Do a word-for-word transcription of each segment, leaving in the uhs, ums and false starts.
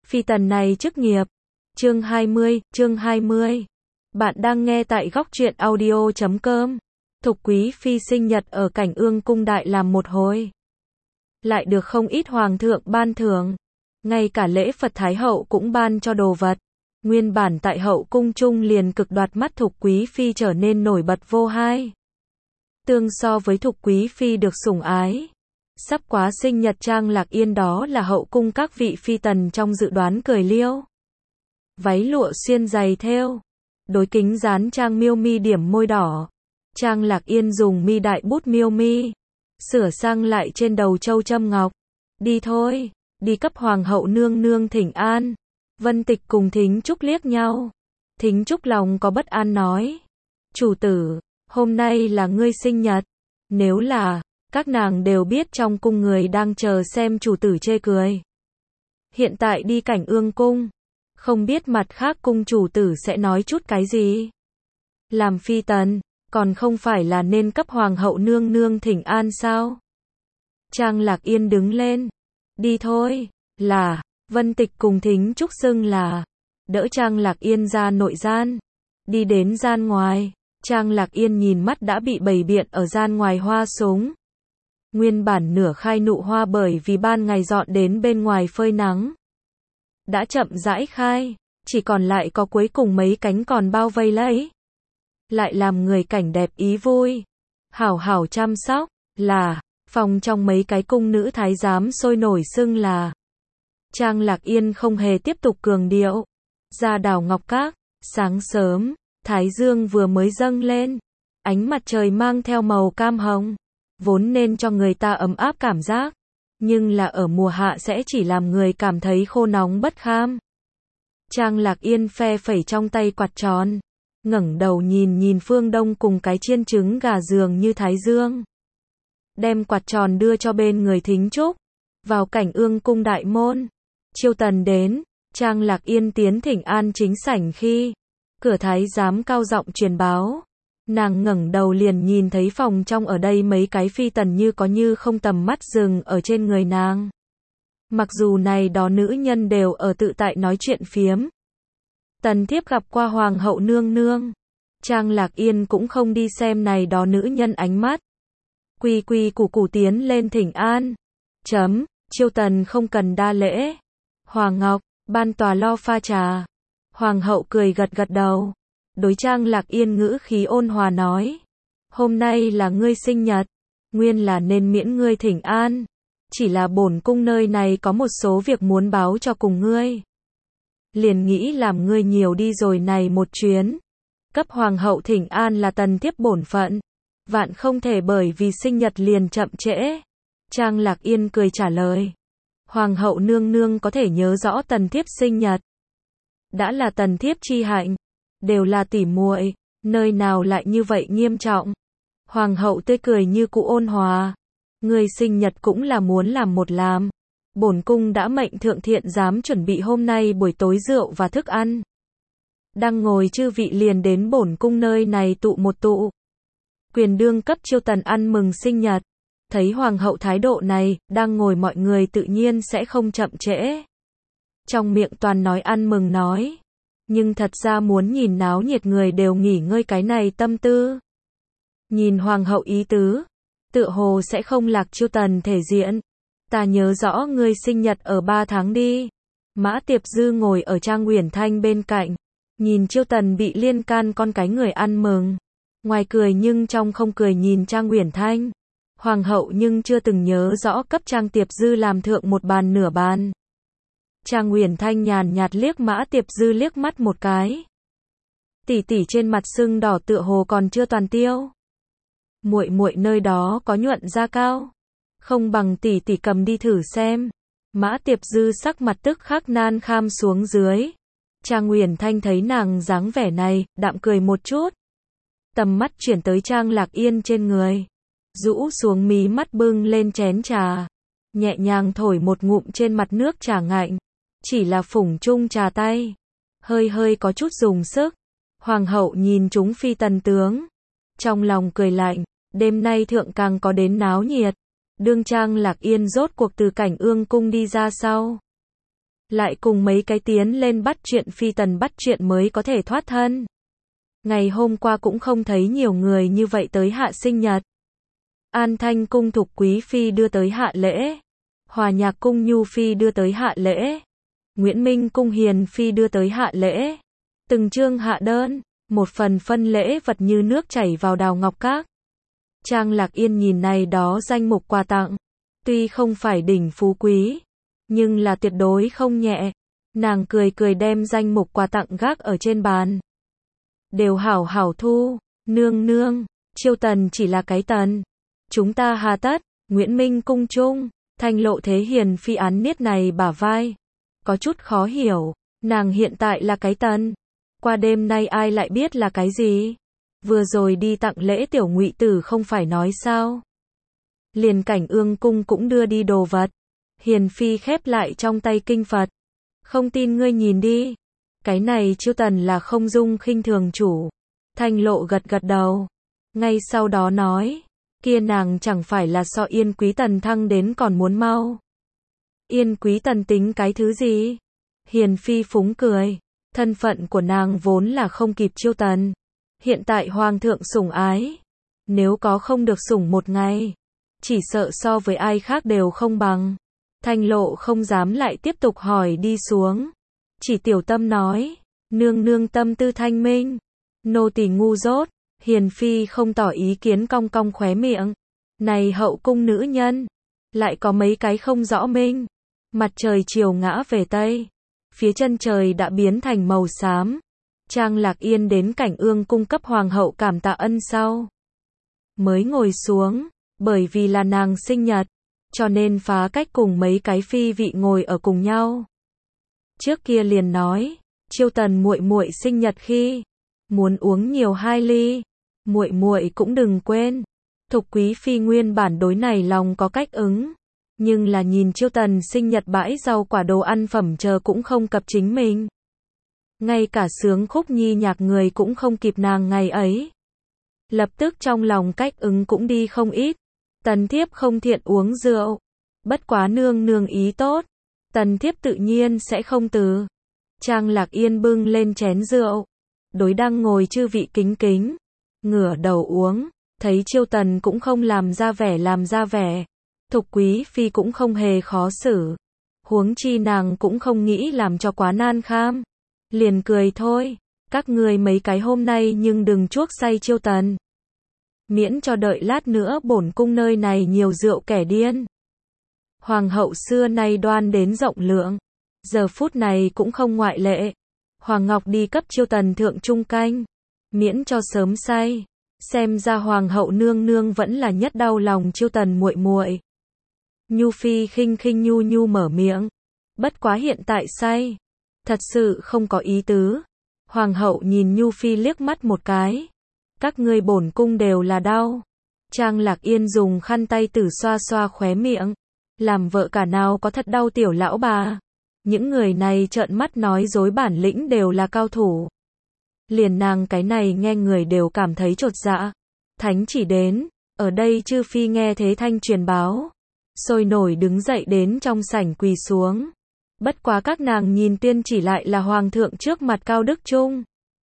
Phi tần này chức nghiệp. Chương hai mươi, chương hai mươi. Bạn đang nghe tại góc truyện audio chấm com. Thục quý phi sinh nhật ở Cảnh Ương cung đại làm một hồi. Lại được không ít hoàng thượng ban thưởng. Ngay cả lễ Phật Thái hậu cũng ban cho đồ vật. Nguyên bản tại hậu cung trung liền cực đoạt mắt thục quý phi trở nên nổi bật vô hai. Tương so với thục quý phi được sủng ái. Sắp quá sinh nhật Trang Lạc Yên đó là hậu cung các vị phi tần trong dự đoán cười liêu. Váy lụa xuyên dày thêu. Đối kính dán trang miêu mi điểm môi đỏ. Trang Lạc Yên dùng mi đại bút miêu mi. Sửa sang lại trên đầu châu châm ngọc. Đi thôi, đi cấp hoàng hậu nương nương thỉnh an. Vân Tịch cùng Thính Trúc liếc nhau. Thính Trúc lòng có bất an nói. Chủ tử, hôm nay là ngươi sinh nhật. Nếu là, các nàng đều biết trong cung người đang chờ xem chủ tử chê cười. Hiện tại đi Cảnh Ương cung. Không biết mặt khác cung chủ tử sẽ nói chút cái gì. Làm phi tần, còn không phải là nên cấp hoàng hậu nương nương thỉnh an sao? Trang Lạc Yên đứng lên. Đi thôi, là, Vân Tịch cùng Thính Trúc xưng là, đỡ Trang Lạc Yên ra nội gian. Đi đến gian ngoài, Trang Lạc Yên nhìn mắt đã bị bày biện ở gian ngoài hoa súng. Nguyên bản nửa khai nụ hoa bởi vì ban ngày dọn đến bên ngoài phơi nắng. Đã chậm rãi khai, chỉ còn lại có cuối cùng mấy cánh còn bao vây lấy. Lại làm người cảnh đẹp ý vui. Hảo hảo chăm sóc, là, phòng trong mấy cái cung nữ thái giám sôi nổi xưng là. Trang Lạc Yên không hề tiếp tục cường điệu. Ra đào Ngọc Các, sáng sớm, thái dương vừa mới dâng lên. Ánh mặt trời mang theo màu cam hồng. Vốn nên cho người ta ấm áp cảm giác. Nhưng là ở mùa hạ sẽ chỉ làm người cảm thấy khô nóng bất kham. Trang Lạc Yên phe phẩy trong tay quạt tròn. Ngẩng đầu nhìn nhìn phương đông cùng cái chiên trứng gà dường như thái dương. Đem quạt tròn đưa cho bên người Thính Trúc. Vào Cảnh Ương cung đại môn. Chiêu tần đến, Trang Lạc Yên tiến thỉnh an chính sảnh khi. Cửa thái giám cao giọng truyền báo. Nàng ngẩng đầu liền nhìn thấy phòng trong ở đây mấy cái phi tần như có như không tầm mắt dừng ở trên người nàng. Mặc dù này đó nữ nhân đều ở tự tại nói chuyện phiếm. Tần thiếp gặp qua hoàng hậu nương nương. Trang Lạc Yên cũng không đi xem này đó nữ nhân ánh mắt. Quy quy củ củ tiến lên thỉnh an. Chấm, chiêu tần không cần đa lễ. Hoàng Ngọc, ban tòa lo pha trà. Hoàng hậu cười gật gật đầu. Đối Trang Lạc Yên ngữ khí ôn hòa nói. Hôm nay là ngươi sinh nhật. Nguyên là nên miễn ngươi thỉnh an. Chỉ là bổn cung nơi này có một số việc muốn báo cho cùng ngươi. Liền nghĩ làm ngươi nhiều đi rồi này một chuyến. Cấp hoàng hậu thỉnh an là tần thiếp bổn phận. Vạn không thể bởi vì sinh nhật liền chậm trễ. Trang Lạc Yên cười trả lời. Hoàng hậu nương nương có thể nhớ rõ tần thiếp sinh nhật. Đã là tần thiếp chi hạnh. Đều là tỉ muội, nơi nào lại như vậy nghiêm trọng. Hoàng hậu tươi cười như cụ ôn hòa. Người sinh nhật cũng là muốn làm một làm. Bổn cung đã mệnh thượng thiện giám chuẩn bị hôm nay buổi tối rượu và thức ăn. Đang ngồi chư vị liền đến bổn cung nơi này tụ một tụ. Quyền đương cấp chiêu tần ăn mừng sinh nhật. Thấy hoàng hậu thái độ này, đang ngồi mọi người tự nhiên sẽ không chậm trễ. Trong miệng toàn nói ăn mừng nói. Nhưng thật ra muốn nhìn náo nhiệt người đều nghỉ ngơi cái này tâm tư. Nhìn hoàng hậu ý tứ, tựa hồ sẽ không lạc chiêu tần thể diện. Ta nhớ rõ ngươi sinh nhật ở ba tháng đi. Mã Tiệp Dư ngồi ở Trang Uyển Thanh bên cạnh. Nhìn chiêu tần bị liên can con cái người ăn mừng. Ngoài cười nhưng trong không cười nhìn Trang Uyển Thanh. Hoàng hậu nhưng chưa từng nhớ rõ cấp Trang Tiệp Dư làm thượng một bàn nửa bàn. Trang Uyển Thanh nhàn nhạt liếc Mã Tiệp Dư liếc mắt một cái. Tỷ tỷ trên mặt sưng đỏ tựa hồ còn chưa toàn tiêu. Muội muội nơi đó có nhuận da cao, không bằng tỷ tỷ cầm đi thử xem. Mã Tiệp Dư sắc mặt tức khắc nan kham xuống dưới. Trang Uyển Thanh thấy nàng dáng vẻ này, đạm cười một chút. Tầm mắt chuyển tới Trang Lạc Yên trên người, rũ xuống mí mắt bưng lên chén trà, nhẹ nhàng thổi một ngụm trên mặt nước trà ngạnh. Chỉ là phủng chung trà tay, hơi hơi có chút dùng sức. Hoàng hậu nhìn chúng phi tần tướng, trong lòng cười lạnh, đêm nay thượng càng có đến náo nhiệt. Đương Trang Lạc Yên rốt cuộc từ Cảnh Ương cung đi ra sau. lại cùng mấy cái tiến lên bắt chuyện phi tần bắt chuyện mới có thể thoát thân. Ngày hôm qua cũng không thấy nhiều người như vậy tới hạ sinh nhật. An Thanh cung Thục Quý phi đưa tới hạ lễ, Hòa Nhạc cung Nhu phi đưa tới hạ lễ, Nguyễn Minh cung Hiền phi đưa tới hạ lễ. Từng chương hạ đơn, một phần phân lễ vật như nước chảy vào Đào Ngọc Các. Trang Lạc Yên nhìn này đó danh mục quà tặng, tuy không phải đỉnh phú quý, nhưng là tuyệt đối không nhẹ. Nàng cười cười đem danh mục quà tặng gác ở trên bàn. Đều hảo hảo thu, nương nương, Chiêu Tần chỉ là cái tần. Chúng ta hà tất, Nguyễn Minh cung trung, Thanh Lộ Thế Hiền phi án niết này bả vai. Có chút khó hiểu, nàng hiện tại là cái tần. Qua đêm nay ai lại biết là cái gì? Vừa rồi đi tặng lễ tiểu ngụy tử không phải nói sao? Liền Cảnh Ương cung cũng đưa đi đồ vật. Hiền phi khép lại trong tay kinh Phật. Không tin ngươi nhìn đi. Cái này Chiêu Tần là không dung khinh thường chủ. Thanh Lộ gật gật đầu. Ngay sau đó nói. Kia nàng chẳng phải là so Yên Quý Tần thăng đến còn muốn mau. Yên Quý Tần tính cái thứ gì? Hiền phi phúng cười. Thân phận của nàng vốn là không kịp Chiêu Tần. Hiện tại hoàng thượng sủng ái. Nếu có không được sủng một ngày, chỉ sợ so với ai khác đều không bằng. Thanh Lộ không dám lại tiếp tục hỏi đi xuống. Chỉ tiểu tâm nói. Nương nương tâm tư thanh minh. Nô tỳ ngu dốt. Hiền phi không tỏ ý kiến cong cong khóe miệng. Này hậu cung nữ nhân. Lại có mấy cái không rõ minh. Mặt trời chiều ngã về Tây. Phía chân trời đã biến thành màu xám. Trang Lạc Yên đến Cảnh Ương cung cấp hoàng hậu cảm tạ ân sau. Mới ngồi xuống. Bởi vì là nàng sinh nhật. Cho nên phá cách cùng mấy cái phi vị ngồi ở cùng nhau. Trước kia liền nói. Chiêu Tần muội muội sinh nhật khi. Muốn uống nhiều hai ly. Muội muội cũng đừng quên. Thục Quý phi nguyên bản đối này lòng có cách ứng. Nhưng là nhìn Chiêu Tần sinh nhật bãi rau quả đồ ăn phẩm chờ cũng không cập chính mình. Ngay cả sướng khúc nhi nhạc người cũng không kịp nàng ngày ấy. Lập tức trong lòng cách ứng cũng đi không ít. Tần thiếp không thiện uống rượu. Bất quá nương nương ý tốt. Tần thiếp tự nhiên sẽ không từ. Trang Lạc Yên bưng lên chén rượu. Đối đang ngồi chư vị kính kính. Ngửa đầu uống. Thấy Chiêu Tần cũng không làm ra vẻ làm ra vẻ. Thục Quý phi cũng không hề khó xử. Huống chi nàng cũng không nghĩ làm cho quá nan kham. Liền cười thôi. Các người mấy cái hôm nay nhưng đừng chuốc say Chiêu Tần. Miễn cho đợi lát nữa bổn cung nơi này nhiều rượu kẻ điên. Hoàng hậu xưa nay đoan đến rộng lượng. Giờ phút này cũng không ngoại lệ. Hoàng Ngọc đi cấp Chiêu Tần thượng trung canh. Miễn cho sớm say. Xem ra Hoàng hậu nương nương vẫn là nhất đau lòng Chiêu Tần muội muội. Nhu phi khinh khinh nhu nhu mở miệng. Bất quá hiện tại say. Thật sự không có ý tứ. Hoàng hậu nhìn Nhu phi liếc mắt một cái. Các ngươi bổn cung đều là đau. Trang Lạc Yên dùng khăn tay tử xoa xoa khóe miệng. Làm vợ cả nào có thật đau tiểu lão bà. Những người này trợn mắt nói dối bản lĩnh đều là cao thủ. Liền nàng cái này nghe người đều cảm thấy chột dạ. Thánh chỉ đến. Ở đây chư phi nghe thế thanh truyền báo. Sôi nổi đứng dậy đến trong sảnh quỳ xuống. Bất quá các nàng nhìn tiên chỉ lại là hoàng thượng trước mặt Cao Đức Trung.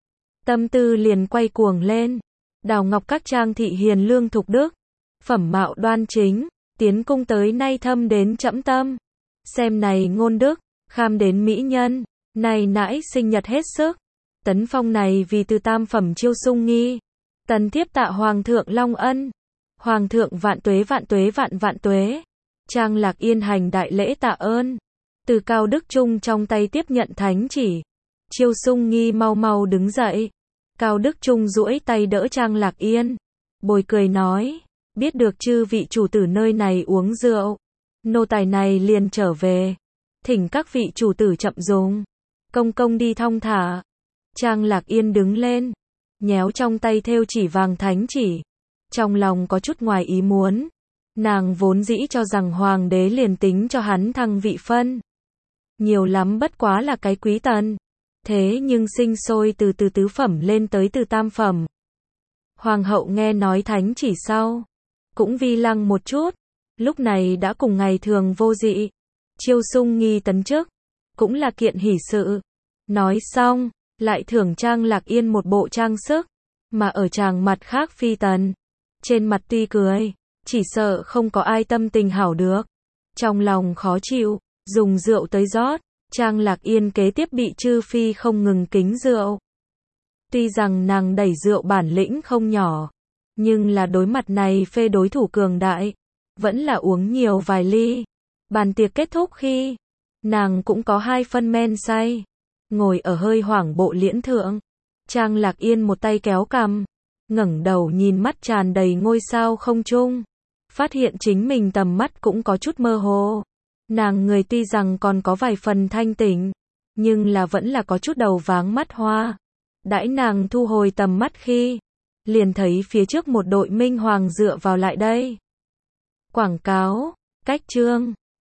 Tâm tư liền quay cuồng lên. Đào Ngọc Các trang thị hiền lương thục đức. Phẩm mạo đoan chính. Tiến cung tới nay thâm đến trẫm tâm. Xem này ngôn đức. Kham đến mỹ nhân. Này nãi sinh nhật hết sức. Tấn phong này vì từ tam phẩm Chiêu Sung Nghi. Tần thiếp tạ hoàng thượng long ân. Hoàng thượng vạn tuế vạn tuế vạn vạn tuế. Trang Lạc Yên hành đại lễ tạ ơn. Từ Cao Đức Trung trong tay tiếp nhận thánh chỉ. Chiêu Sung Nghi mau mau đứng dậy. Cao Đức Trung duỗi tay đỡ Trang Lạc Yên. Bồi cười nói. Biết được chư vị chủ tử nơi này uống rượu. Nô tài này liền trở về. Thỉnh các vị chủ tử chậm dùng. Công công đi thong thả. Trang Lạc Yên đứng lên. Nhéo trong tay thêu chỉ vàng thánh chỉ. Trong lòng có chút ngoài ý muốn. Nàng vốn dĩ cho rằng hoàng đế liền tính cho hắn thăng vị phân. Nhiều lắm bất quá là cái quý tần. Thế nhưng sinh sôi từ từ tứ phẩm lên tới từ tam phẩm. Hoàng hậu nghe nói thánh chỉ sau. Cũng vi lăng một chút. Lúc này đã cùng ngày thường vô dị. Chiêu Sung Nghi tấn chức. cũng là kiện hỷ sự. Nói xong, lại thưởng Trang Lạc Yên một bộ trang sức, mà ở chàng mặt khác Phi Tần. Trên mặt tuy cười, chỉ sợ không có ai tâm tình hảo được. Trong lòng khó chịu, dùng rượu tới rót, Trang Lạc Yên kế tiếp bị Chư Phi không ngừng kính rượu. Tuy rằng nàng đẩy rượu bản lĩnh không nhỏ, nhưng là đối mặt này phê đối thủ cường đại, vẫn là uống nhiều vài ly. Bàn tiệc kết thúc khi, nàng cũng có hai phân men say, ngồi ở hơi hoảng bộ liễn thượng. Trang Lạc Yên một tay kéo cằm, ngẩng đầu nhìn mắt tràn đầy ngôi sao không trung, phát hiện chính mình tầm mắt cũng có chút mơ hồ. Nàng người tuy rằng còn có vài phần thanh tỉnh, nhưng là vẫn là có chút đầu váng mắt hoa. Đãi nàng thu hồi tầm mắt khi, liền thấy phía trước một đội minh hoàng dựa vào lại đây. Quảng cáo, cách chương